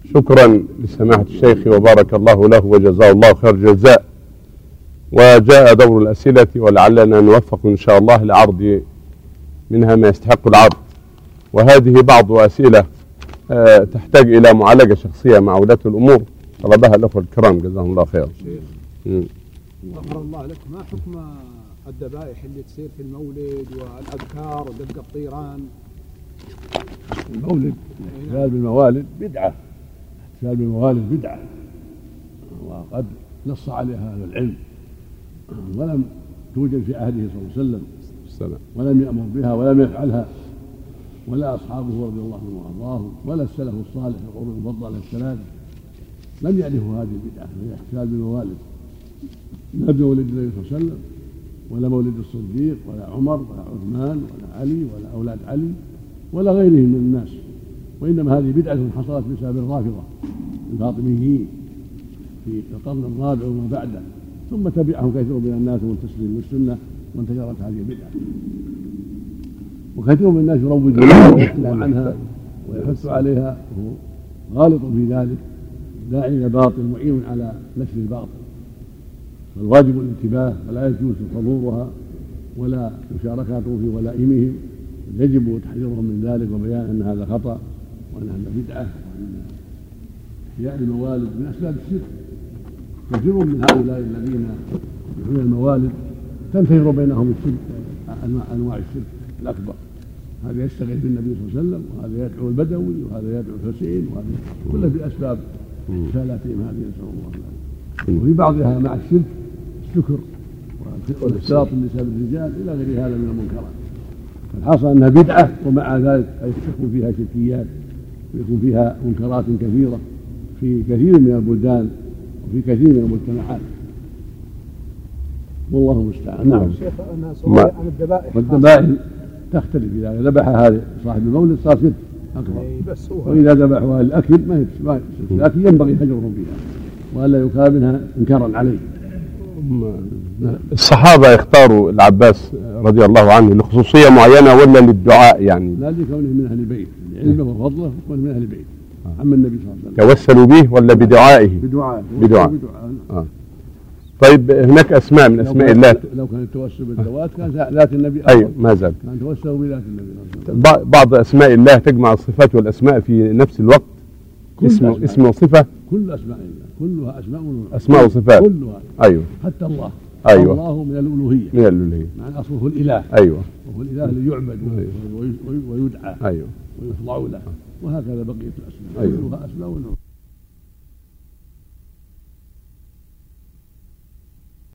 شكرا لسماحة الشيخ وبارك الله له وجزاه الله خير الجزاء. وجاء دور الأسئلة ولعلنا نوفق إن شاء الله لعرض منها ما يستحق العرض، وهذه بعض أسئلة تحتاج إلى معالجة شخصية مع ولاة الأمور طلبها الأخوة الكرام جزاهم الله خير. غفر الله لك، ما حكم الذبائح اللي تصير في المولد والأذكار ودق الطيران؟ المولد الاحتفال بالموالد بدعة، الاحتفال بالموالد بدعة، وقد نص عليها أهل العلم، ولم توجد في عهده صلى الله عليه وسلم، ولم يأمر بها ولم يفعلها، ولا أصحابه رضي الله عنهم وأرضاهم، ولا السلف الصالح القرون المفضلة الثلاثة لم يعرفوا هذه البدعة في الاحتفال بالموالد، لا بمولد النبي صلى الله عليه وسلم ولا مولد الصديق ولا عمر ولا عثمان ولا علي ولا أولاد علي ولا غيرهم من الناس، وإنما هذه بدعة حصلت بسبب الرافضة الفاطميين في القرن الرابع وما بعده، ثم تبعهم كثير من الناس منتسبين للسنة وانتشرت هذه البدعة، وكثير من الناس يروجونها ويحكي عنها ويحث عليها وهو غالط في ذلك، داعي إلى باطل معين على نشر الباطل، فالواجب الانتباه ولا يجوز حضورها ولا مشاركته في ولائمهم، يجب تحذيرهم من ذلك وبيان أن هذا خطأ وأن هذا بدعة وأن إحياء الموالد من أسباب الشرك. كثير من هؤلاء الذين يحيون الموالد تنتشر بينهم الشرك، أنواع الشرك الأكبر، هذا يستغيث بالنبي صلى الله عليه وسلم وهذا يدعو البدوي وهذا يدعو الحسين وهذا كله بأسباب رسالاتهم هذه، نسأل الله العافية. وفي بعضها مع الشرك السكر واختلاط النساء بالرجال إلى غير هذا من المنكرات، فالحاصل أنها بدعة ومع ذلك يكون فيها شركيات ويكون فيها منكرات كثيرة في كثير من البلدان وفي كثير من المجتمعات، والله المستعان. نعم شيخ، أنا سؤال عن الذبائح، والذبائح تختلف، إذا ذبح هذا صاحب المولد صار شرك أكبر، وإذا ذبحوا الأكل ما يصير، لكن ينبغي هجرهم فيها وألا يكاب منها إنكارا عليه. الصحابة يختاروا العباس رضي الله عنه لخصوصية معينة ولا للدعاء يعني؟ لا، لكونه من أهل البيت، علمه وفضله من أهل البيت عم النبي صلى الله عليه وسلم. توسلوا به ولا بدعائه؟ بدعاء. طيب هناك أسماء من أسماء الله، لو كان التوسل بالذوات كان ذات النبي أيوة ما زال كان توسلوا بذات النبي. بعض أسماء الله تجمع الصفات والأسماء في نفس الوقت، اسم وصفة، كل أسماء الله كلها أسماء وصفات كلها، أيوة حتى الله. أيوة. الله من الألوهية مع أصله الإله. أيوة. وهو الإله اللي يعبد ويدعى أيوة ويخضع له، وهكذا بقية الأسماء أيوة. كلها أسماء ونور.